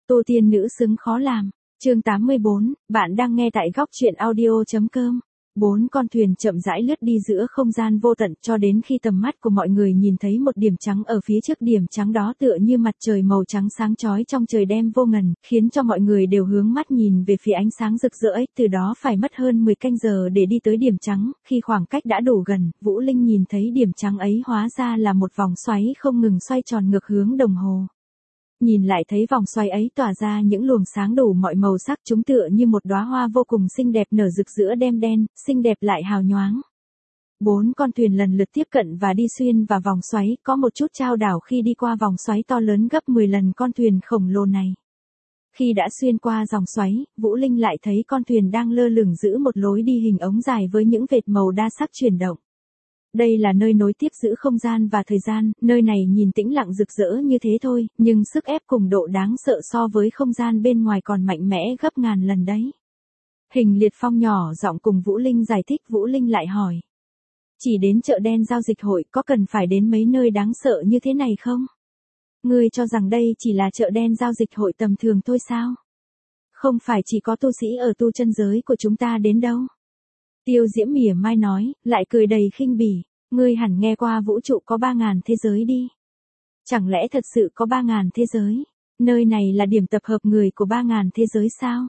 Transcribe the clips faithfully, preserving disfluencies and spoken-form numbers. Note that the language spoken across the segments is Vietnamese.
Tô tiên nữ xứng khó làm. Chương tám mươi bốn, bạn đang nghe tại góc truyện audio.com. Bốn con thuyền chậm rãi lướt đi giữa không gian vô tận cho đến khi tầm mắt của mọi người nhìn thấy một điểm trắng ở phía trước. Điểm trắng đó tựa như mặt trời màu trắng sáng chói trong trời đêm vô ngần, khiến cho mọi người đều hướng mắt nhìn về phía ánh sáng rực rỡ ấy. Từ đó phải mất hơn mười canh giờ để đi tới điểm trắng. Khi khoảng cách đã đủ gần, Vũ Linh nhìn thấy điểm trắng ấy hóa ra là một vòng xoáy không ngừng xoay tròn ngược hướng đồng hồ. Nhìn lại thấy vòng xoáy ấy tỏa ra những luồng sáng đủ mọi màu sắc, chúng tựa như một đóa hoa vô cùng xinh đẹp nở rực giữa đêm đen, xinh đẹp lại hào nhoáng. Bốn con thuyền lần lượt tiếp cận và đi xuyên vào vòng xoáy, có một chút chao đảo khi đi qua vòng xoáy to lớn gấp mười lần con thuyền khổng lồ này. Khi đã xuyên qua dòng xoáy, Vũ Linh lại thấy con thuyền đang lơ lửng giữ một lối đi hình ống dài với những vệt màu đa sắc chuyển động. Đây là nơi nối tiếp giữa không gian và thời gian, nơi này nhìn tĩnh lặng rực rỡ như thế thôi, nhưng sức ép cùng độ đáng sợ so với không gian bên ngoài còn mạnh mẽ gấp ngàn lần đấy. Hình Liệt Phong nhỏ giọng cùng Vũ Linh giải thích. Vũ Linh lại hỏi. Chỉ đến chợ đen giao dịch hội, có cần phải đến mấy nơi đáng sợ như thế này không? Ngươi cho rằng đây chỉ là chợ đen giao dịch hội tầm thường thôi sao? Không phải chỉ có tu sĩ ở tu chân giới của chúng ta đến đâu. Tiêu Diễm mỉa mai nói, lại cười đầy khinh bỉ. Ngươi hẳn nghe qua vũ trụ có ba ngàn thế giới đi. Chẳng lẽ thật sự có ba ngàn thế giới? Nơi này là điểm tập hợp người của ba ngàn thế giới sao?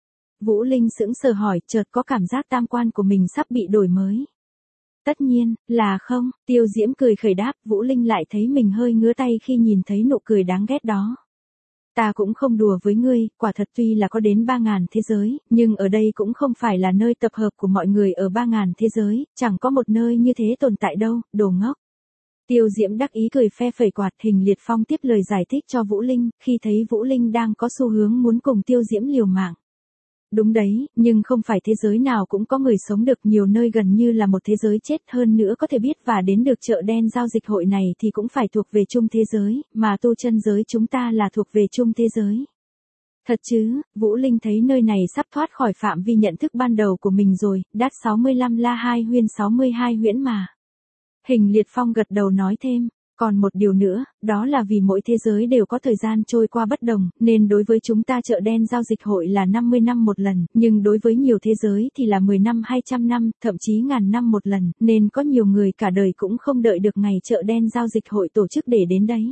Vũ Linh sững sờ hỏi, chợt có cảm giác tam quan của mình sắp bị đổi mới. Tất nhiên, là không. Tiêu Diễm cười khẩy đáp. Vũ Linh lại thấy mình hơi ngứa tay khi nhìn thấy nụ cười đáng ghét đó. Ta cũng không đùa với ngươi, quả thật tuy là có đến ba ngàn thế giới, nhưng ở đây cũng không phải là nơi tập hợp của mọi người ở ba ngàn thế giới, chẳng có một nơi như thế tồn tại đâu, đồ ngốc. Tiêu Diễm đắc ý cười phe phẩy quạt. Hình Liệt Phong tiếp lời giải thích cho Vũ Linh, khi thấy Vũ Linh đang có xu hướng muốn cùng Tiêu Diễm liều mạng. Đúng đấy, nhưng không phải thế giới nào cũng có người sống được, nhiều nơi gần như là một thế giới chết, hơn nữa có thể biết và đến được chợ đen giao dịch hội này thì cũng phải thuộc về chung thế giới, mà tu chân giới chúng ta là thuộc về chung thế giới. Thật chứ? Vũ Linh thấy nơi này sắp thoát khỏi phạm vi nhận thức ban đầu của mình rồi, đát sáu mươi lăm la hai huyên sáu mươi hai huyễn mà. Hình Liệt Phong gật đầu nói thêm. Còn một điều nữa, đó là vì mỗi thế giới đều có thời gian trôi qua bất đồng, nên đối với chúng ta chợ đen giao dịch hội là năm mươi năm một lần, nhưng đối với nhiều thế giới thì là mười năm hai trăm năm, thậm chí ngàn năm một lần, nên có nhiều người cả đời cũng không đợi được ngày chợ đen giao dịch hội tổ chức để đến đấy.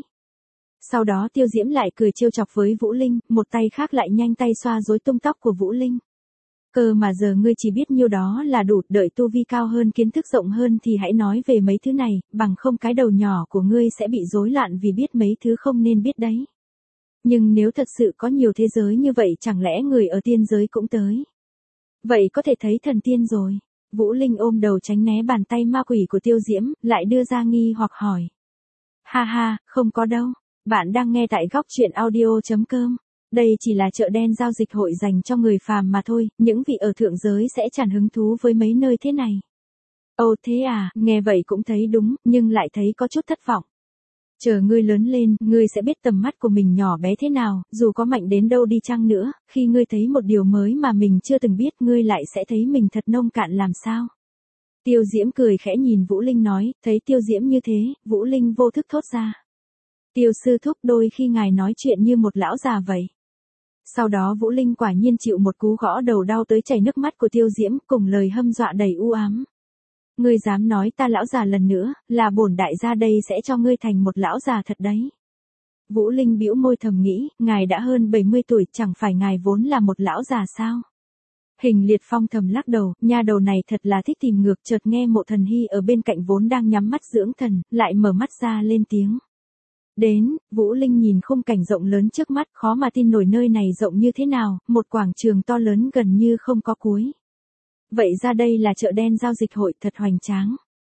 Sau đó Tiêu Diễm lại cười trêu chọc với Vũ Linh, một tay khác lại nhanh tay xoa rối tung tóc của Vũ Linh. Cơ mà giờ ngươi chỉ biết nhiêu đó là đủ, đợi tu vi cao hơn, kiến thức rộng hơn thì hãy nói về mấy thứ này, bằng không cái đầu nhỏ của ngươi sẽ bị rối loạn vì biết mấy thứ không nên biết đấy. Nhưng nếu thật sự có nhiều thế giới như vậy, chẳng lẽ người ở tiên giới cũng tới? Vậy có thể thấy thần tiên rồi. Vũ Linh ôm đầu tránh né bàn tay ma quỷ của Tiêu Diễm, lại đưa ra nghi hoặc hỏi. Ha ha, không có đâu. Bạn đang nghe tại góc truyện audio.com. Đây chỉ là chợ đen giao dịch hội dành cho người phàm mà thôi, những vị ở thượng giới sẽ chẳng hứng thú với mấy nơi thế này. Ồ thế à, nghe vậy cũng thấy đúng, nhưng lại thấy có chút thất vọng. Chờ ngươi lớn lên, ngươi sẽ biết tầm mắt của mình nhỏ bé thế nào, dù có mạnh đến đâu đi chăng nữa, khi ngươi thấy một điều mới mà mình chưa từng biết, ngươi lại sẽ thấy mình thật nông cạn làm sao. Tiêu Diễm cười khẽ nhìn Vũ Linh nói, thấy Tiêu Diễm như thế, Vũ Linh vô thức thốt ra. Tiêu sư thúc, đôi khi ngài nói chuyện như một lão già vậy. Sau đó Vũ Linh quả nhiên chịu một cú gõ đầu đau tới chảy nước mắt của Tiêu Diễm, cùng lời hâm dọa đầy u ám. Ngươi dám nói ta lão già lần nữa, là bổn đại gia đây sẽ cho ngươi thành một lão già thật đấy. Vũ Linh bĩu môi thầm nghĩ, ngài đã hơn bảy mươi tuổi, chẳng phải ngài vốn là một lão già sao? Hình Liệt Phong thầm lắc đầu, nha đầu này thật là thích tìm ngược. Chợt nghe Mộ Thần Hy ở bên cạnh vốn đang nhắm mắt dưỡng thần, lại mở mắt ra lên tiếng. Đến. Vũ Linh nhìn khung cảnh rộng lớn trước mắt, khó mà tin nổi nơi này rộng như thế nào, một quảng trường to lớn gần như không có cuối. Vậy ra đây là chợ đen giao dịch hội, thật hoành tráng.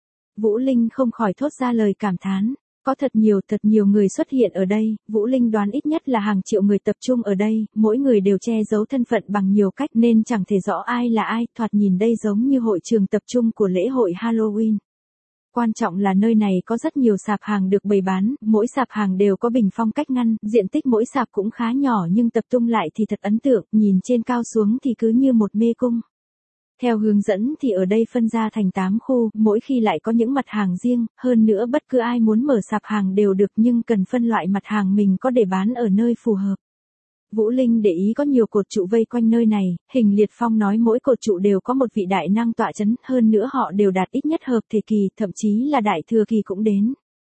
Vũ Linh không khỏi thốt ra lời cảm thán. Có thật nhiều, thật nhiều người xuất hiện ở đây, Vũ Linh đoán ít nhất là hàng triệu người tập trung ở đây, mỗi người đều che giấu thân phận bằng nhiều cách nên chẳng thể rõ ai là ai, thoạt nhìn đây giống như hội trường tập trung của lễ hội Halloween. Quan trọng là nơi này có rất nhiều sạp hàng được bày bán, mỗi sạp hàng đều có bình phong cách ngăn, diện tích mỗi sạp cũng khá nhỏ nhưng tập trung lại thì thật ấn tượng, nhìn trên cao xuống thì cứ như một mê cung. Theo hướng dẫn thì ở đây phân ra thành tám khu, mỗi khi lại có những mặt hàng riêng, hơn nữa bất cứ ai muốn mở sạp hàng đều được nhưng cần phân loại mặt hàng mình có để bán ở nơi phù hợp. Vũ Linh để ý có nhiều cột trụ vây quanh nơi này, Hình Liệt Phong nói mỗi cột trụ đều có một vị đại năng tọa chấn, hơn nữa họ đều đạt ít nhất hợp thể kỳ, thậm chí là đại thừa kỳ cũng đến.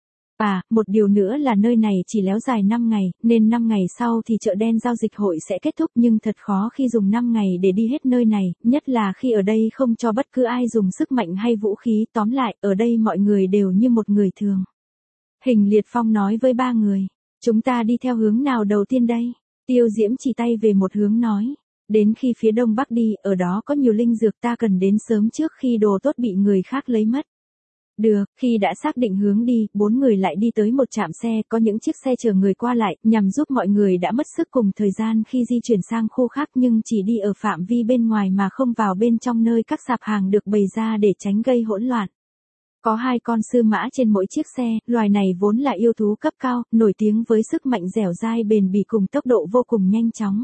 À, một điều nữa là nơi này chỉ léo dài năm ngày, nên năm ngày sau thì chợ đen giao dịch hội sẽ kết thúc, nhưng thật khó khi dùng năm ngày để đi hết nơi này, nhất là khi ở đây không cho bất cứ ai dùng sức mạnh hay vũ khí, tóm lại, ở đây mọi người đều như một người thường. Hình Liệt Phong nói với ba người, chúng ta đi theo hướng nào đầu tiên đây? Tiêu Diễm chỉ tay về một hướng nói, đến khi phía đông bắc đi, ở đó có nhiều linh dược ta cần đến sớm trước khi đồ tốt bị người khác lấy mất. Được, khi đã xác định hướng đi, bốn người lại đi tới một trạm xe, có những chiếc xe chở người qua lại, nhằm giúp mọi người đã mất sức cùng thời gian khi di chuyển sang khu khác nhưng chỉ đi ở phạm vi bên ngoài mà không vào bên trong nơi các sạp hàng được bày ra để tránh gây hỗn loạn. Có hai con sư mã trên mỗi chiếc xe, loài này vốn là yêu thú cấp cao, nổi tiếng với sức mạnh dẻo dai bền bỉ cùng tốc độ vô cùng nhanh chóng.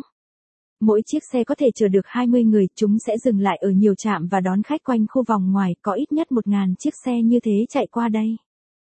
Mỗi chiếc xe có thể chở được hai mươi người, chúng sẽ dừng lại ở nhiều trạm và đón khách quanh khu vòng ngoài, có ít nhất một nghìn chiếc xe như thế chạy qua đây.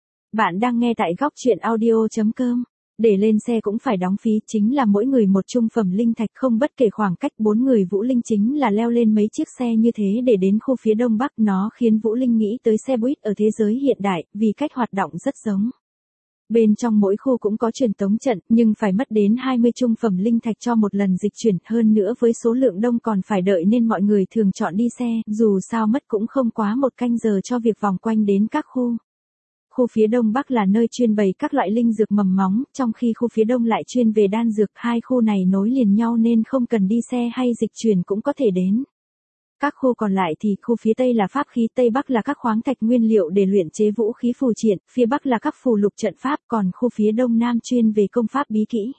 Bạn đang nghe tại góc truyện audio chấm com. Để lên xe cũng phải đóng phí, chính là mỗi người một trung phẩm linh thạch, không bất kể khoảng cách. Bốn người Vũ Linh chính là leo lên mấy chiếc xe như thế để đến khu phía đông bắc, nó khiến Vũ Linh nghĩ tới xe buýt ở thế giới hiện đại, vì cách hoạt động rất giống. Bên trong mỗi khu cũng có truyền tống trận, nhưng phải mất đến hai mươi trung phẩm linh thạch cho một lần dịch chuyển, hơn nữa với số lượng đông còn phải đợi nên mọi người thường chọn đi xe, dù sao mất cũng không quá một canh giờ cho việc vòng quanh đến các khu. Khu phía đông bắc là nơi chuyên bày các loại linh dược mầm móng, trong khi khu phía đông lại chuyên về đan dược, hai khu này nối liền nhau nên không cần đi xe hay dịch chuyển cũng có thể đến. Các khu còn lại thì khu phía Tây là pháp khí, Tây Bắc là các khoáng thạch nguyên liệu để luyện chế vũ khí phù triện, phía Bắc là các phù lục trận pháp, còn khu phía Đông Nam chuyên về công pháp bí kỹ.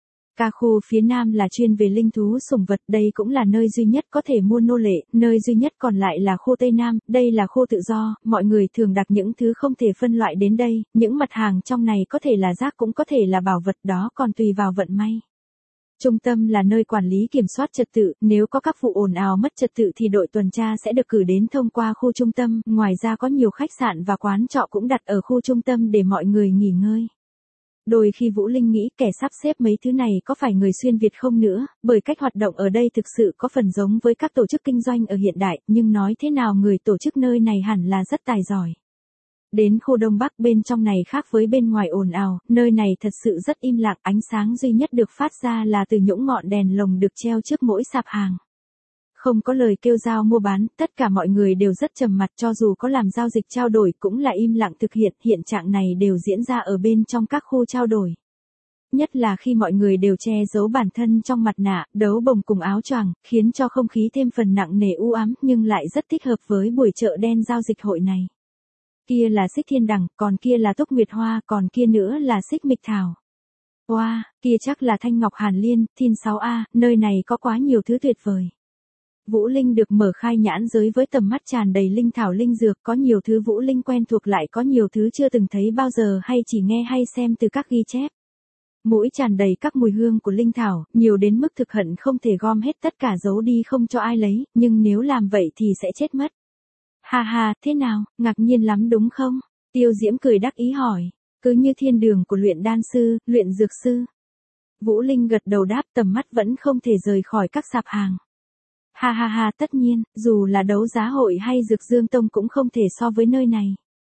Cả khu phía Nam là chuyên về linh thú sủng vật, đây cũng là nơi duy nhất có thể mua nô lệ, nơi duy nhất còn lại là khu Tây Nam, đây là khu tự do, mọi người thường đặt những thứ không thể phân loại đến đây, những mặt hàng trong này có thể là rác cũng có thể là bảo vật, đó còn tùy vào vận may. Trung tâm là nơi quản lý kiểm soát trật tự, nếu có các vụ ồn ào mất trật tự thì đội tuần tra sẽ được cử đến thông qua khu trung tâm, ngoài ra có nhiều khách sạn và quán trọ cũng đặt ở khu trung tâm để mọi người nghỉ ngơi. Đôi khi Vũ Linh nghĩ kẻ sắp xếp mấy thứ này có phải người xuyên Việt không nữa, bởi cách hoạt động ở đây thực sự có phần giống với các tổ chức kinh doanh ở hiện đại, nhưng nói thế nào người tổ chức nơi này hẳn là rất tài giỏi. Đến khu Đông Bắc, bên trong này khác với bên ngoài ồn ào, nơi này thật sự rất im lặng, ánh sáng duy nhất được phát ra là từ những ngọn đèn lồng được treo trước mỗi sạp hàng. Không có lời kêu giao mua bán, tất cả mọi người đều rất trầm mặc, cho dù có làm giao dịch trao đổi cũng là im lặng thực hiện, hiện trạng này đều diễn ra ở bên trong các khu trao đổi. Nhất là khi mọi người đều che giấu bản thân trong mặt nạ, đấu bồng cùng áo choàng, khiến cho không khí thêm phần nặng nề u ám, nhưng lại rất thích hợp với buổi chợ đen giao dịch hội này. Kia là xích thiên đằng, còn kia là túc nguyệt hoa, còn kia nữa là xích mịch thảo. Wow, kia chắc là thanh ngọc hàn liên, thiên sáu A, nơi này có quá nhiều thứ tuyệt vời. Vũ Linh được mở khai nhãn giới với tầm mắt tràn đầy linh thảo linh dược, có nhiều thứ Vũ Linh quen thuộc lại có nhiều thứ chưa từng thấy bao giờ hay chỉ nghe hay xem từ các ghi chép. Mũi tràn đầy các mùi hương của linh thảo, nhiều đến mức thực hận không thể gom hết tất cả giấu đi không cho ai lấy, nhưng nếu làm vậy thì sẽ chết mất. Ha ha, thế nào, ngạc nhiên lắm đúng không? Tiêu Diễm cười đắc ý hỏi, cứ như thiên đường của luyện đan sư, luyện dược sư. Vũ Linh gật đầu đáp, tầm mắt vẫn không thể rời khỏi các sạp hàng. Ha ha ha, tất nhiên, dù là đấu giá hội hay dược dương tông cũng không thể so với nơi này.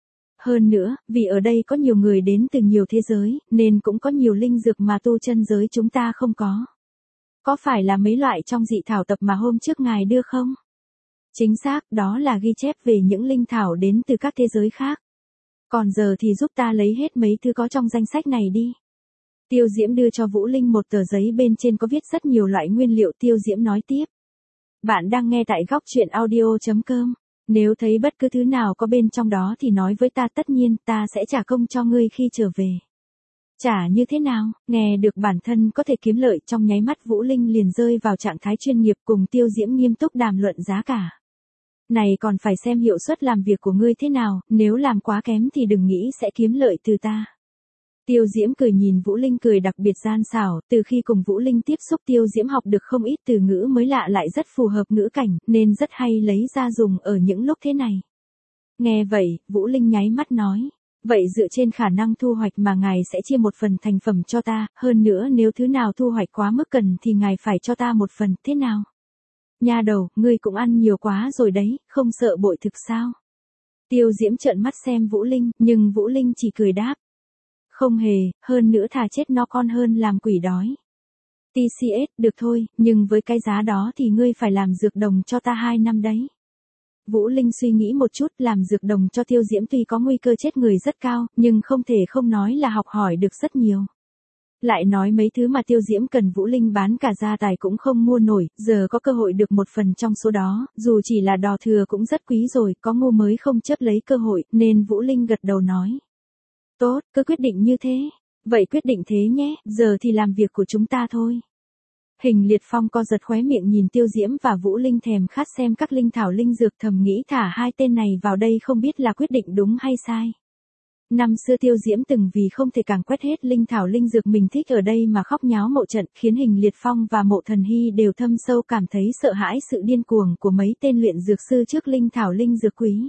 Hơn nữa, vì ở đây có nhiều người đến từ nhiều thế giới, nên cũng có nhiều linh dược mà tu chân giới chúng ta không có. Có phải là mấy loại trong dị thảo tập mà hôm trước ngài đưa không? Chính xác, đó là ghi chép về những linh thảo đến từ các thế giới khác. Còn giờ thì giúp ta lấy hết mấy thứ có trong danh sách này đi. Tiêu Diễm đưa cho Vũ Linh một tờ giấy bên trên có viết rất nhiều loại nguyên liệu. Tiêu Diễm nói tiếp. Bạn đang nghe tại góc truyện audio chấm com. Nếu thấy bất cứ thứ nào có bên trong đó thì nói với ta, tất nhiên ta sẽ trả công cho ngươi khi trở về. Trả như thế nào? Nghe được bản thân có thể kiếm lợi, trong nháy mắt Vũ Linh liền rơi vào trạng thái chuyên nghiệp, cùng Tiêu Diễm nghiêm túc đàm luận giá cả. Này còn phải xem hiệu suất làm việc của ngươi thế nào, nếu làm quá kém thì đừng nghĩ sẽ kiếm lợi từ ta. Tiêu Diễm cười nhìn Vũ Linh cười đặc biệt gian xảo, từ khi cùng Vũ Linh tiếp xúc Tiêu Diễm học được không ít từ ngữ mới lạ lại rất phù hợp ngữ cảnh, nên rất hay lấy ra dùng ở những lúc thế này. Nghe vậy, Vũ Linh nháy mắt nói, Vậy dựa trên khả năng thu hoạch mà ngài sẽ chia một phần thành phẩm cho ta, hơn nữa nếu thứ nào thu hoạch quá mức cần thì ngài phải cho ta một phần, thế nào? Nha đầu, ngươi cũng ăn nhiều quá rồi đấy, không sợ bội thực sao? Tiêu Diễm trợn mắt xem Vũ Linh, nhưng Vũ Linh chỉ cười đáp. Không hề, hơn nữa thà chết no con hơn làm quỷ đói. tê xê ét, được thôi, nhưng với cái giá đó thì ngươi phải làm dược đồng cho ta hai năm đấy. Vũ Linh suy nghĩ một chút, làm dược đồng cho Tiêu Diễm tuy có nguy cơ chết người rất cao, nhưng không thể không nói là học hỏi được rất nhiều. Lại nói mấy thứ mà Tiêu Diễm cần Vũ Linh bán cả gia tài cũng không mua nổi, giờ có cơ hội được một phần trong số đó, dù chỉ là đò thừa cũng rất quý rồi, có ngu mới không chấp lấy cơ hội, nên Vũ Linh gật đầu nói. Tốt, cứ quyết định như thế. Vậy quyết định thế nhé, giờ thì làm việc của chúng ta thôi. Hình Liệt Phong co giật khóe miệng nhìn Tiêu Diễm và Vũ Linh thèm khát xem các linh thảo linh dược, thầm nghĩ thả hai tên này vào đây không biết là quyết định đúng hay sai. Năm xưa Tiêu Diễm từng vì không thể càng quét hết linh thảo linh dược mình thích ở đây mà khóc nháo mộ trận, khiến Hình Liệt Phong và Mộ Thần Hy đều thâm sâu cảm thấy sợ hãi sự điên cuồng của mấy tên luyện dược sư trước linh thảo linh dược quý.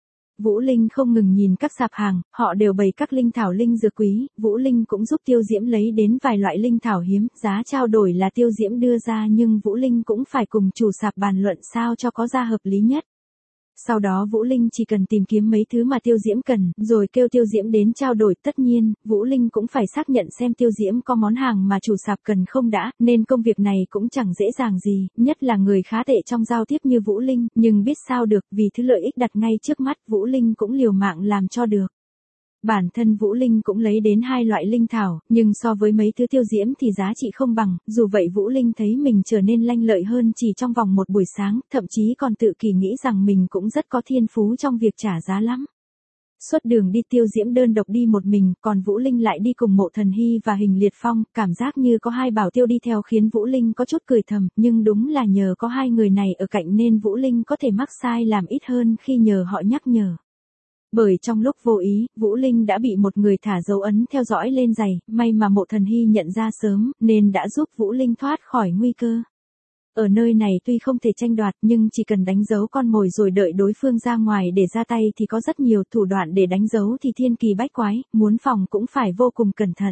Vũ Linh không ngừng nhìn các sạp hàng, họ đều bày các linh thảo linh dược quý, Vũ Linh cũng giúp Tiêu Diễm lấy đến vài loại linh thảo hiếm, giá trao đổi là Tiêu Diễm đưa ra nhưng Vũ Linh cũng phải cùng chủ sạp bàn luận sao cho có ra hợp lý nhất. Sau đó Vũ Linh chỉ cần tìm kiếm mấy thứ mà Tiêu Diễm cần, rồi kêu Tiêu Diễm đến trao đổi, tất nhiên, Vũ Linh cũng phải xác nhận xem Tiêu Diễm có món hàng mà chủ sạp cần không đã, nên công việc này cũng chẳng dễ dàng gì, nhất là người khá tệ trong giao tiếp như Vũ Linh, nhưng biết sao được, vì thứ lợi ích đặt ngay trước mắt, Vũ Linh cũng liều mạng làm cho được. Bản thân Vũ Linh cũng lấy đến hai loại linh thảo, nhưng so với mấy thứ Tiêu Diễm thì giá trị không bằng, dù vậy Vũ Linh thấy mình trở nên lanh lợi hơn chỉ trong vòng một buổi sáng, thậm chí còn tự kỷ nghĩ rằng mình cũng rất có thiên phú trong việc trả giá lắm. Suốt đường đi Tiêu Diễm đơn độc đi một mình, còn Vũ Linh lại đi cùng Mộ Thần Hy và Hình Liệt Phong, cảm giác như có hai bảo tiêu đi theo khiến Vũ Linh có chút cười thầm, nhưng đúng là nhờ có hai người này ở cạnh nên Vũ Linh có thể mắc sai làm ít hơn khi nhờ họ nhắc nhở. Bởi trong lúc vô ý, Vũ Linh đã bị một người thả dấu ấn theo dõi lên giày, may mà Mộ Thần Hy nhận ra sớm, nên đã giúp Vũ Linh thoát khỏi nguy cơ. Ở nơi này tuy không thể tranh đoạt nhưng chỉ cần đánh dấu con mồi rồi đợi đối phương ra ngoài để ra tay thì có rất nhiều thủ đoạn để đánh dấu thì thiên kỳ bách quái, muốn phòng cũng phải vô cùng cẩn thận.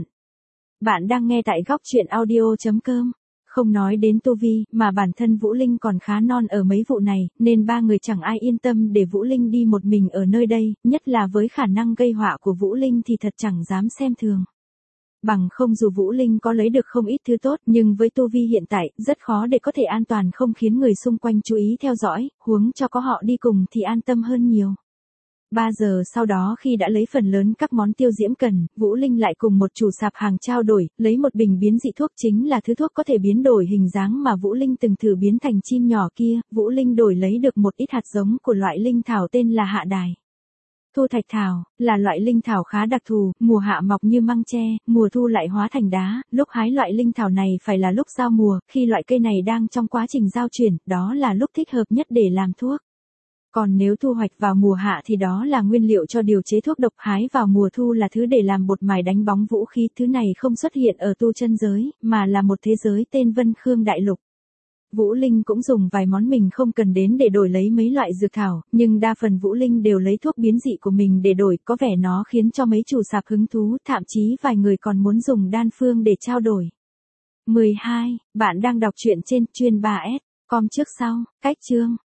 Bạn đang nghe tại góc truyện audio chấm com. Không nói đến tu vi, mà bản thân Vũ Linh còn khá non ở mấy vụ này, nên ba người chẳng ai yên tâm để Vũ Linh đi một mình ở nơi đây, nhất là với khả năng gây họa của Vũ Linh thì thật chẳng dám xem thường. Bằng không dù Vũ Linh có lấy được không ít thứ tốt nhưng với tu vi hiện tại, rất khó để có thể an toàn không khiến người xung quanh chú ý theo dõi, huống cho có họ đi cùng thì an tâm hơn nhiều. Ba giờ sau đó khi đã lấy phần lớn các món Tiêu Diễm cần, Vũ Linh lại cùng một chủ sạp hàng trao đổi, lấy một bình biến dị thuốc, chính là thứ thuốc có thể biến đổi hình dáng mà Vũ Linh từng thử biến thành chim nhỏ kia, Vũ Linh đổi lấy được một ít hạt giống của loại linh thảo tên là Hạ Đài. Thu thạch thảo, là loại linh thảo khá đặc thù, mùa hạ mọc như măng tre, mùa thu lại hóa thành đá, lúc hái loại linh thảo này phải là lúc giao mùa, khi loại cây này đang trong quá trình giao chuyển, đó là lúc thích hợp nhất để làm thuốc. Còn nếu thu hoạch vào mùa hạ thì đó là nguyên liệu cho điều chế thuốc độc, hái vào mùa thu là thứ để làm bột mài đánh bóng vũ khí, thứ này không xuất hiện ở tu chân giới, mà là một thế giới tên Vân Khương Đại Lục. Vũ Linh cũng dùng vài món mình không cần đến để đổi lấy mấy loại dược thảo, nhưng đa phần Vũ Linh đều lấy thuốc biến dị của mình để đổi, có vẻ nó khiến cho mấy chủ sạp hứng thú, thậm chí vài người còn muốn dùng đan phương để trao đổi. mười hai. Bạn đang đọc truyện trên chuyên ba S com trước sau, cách chương.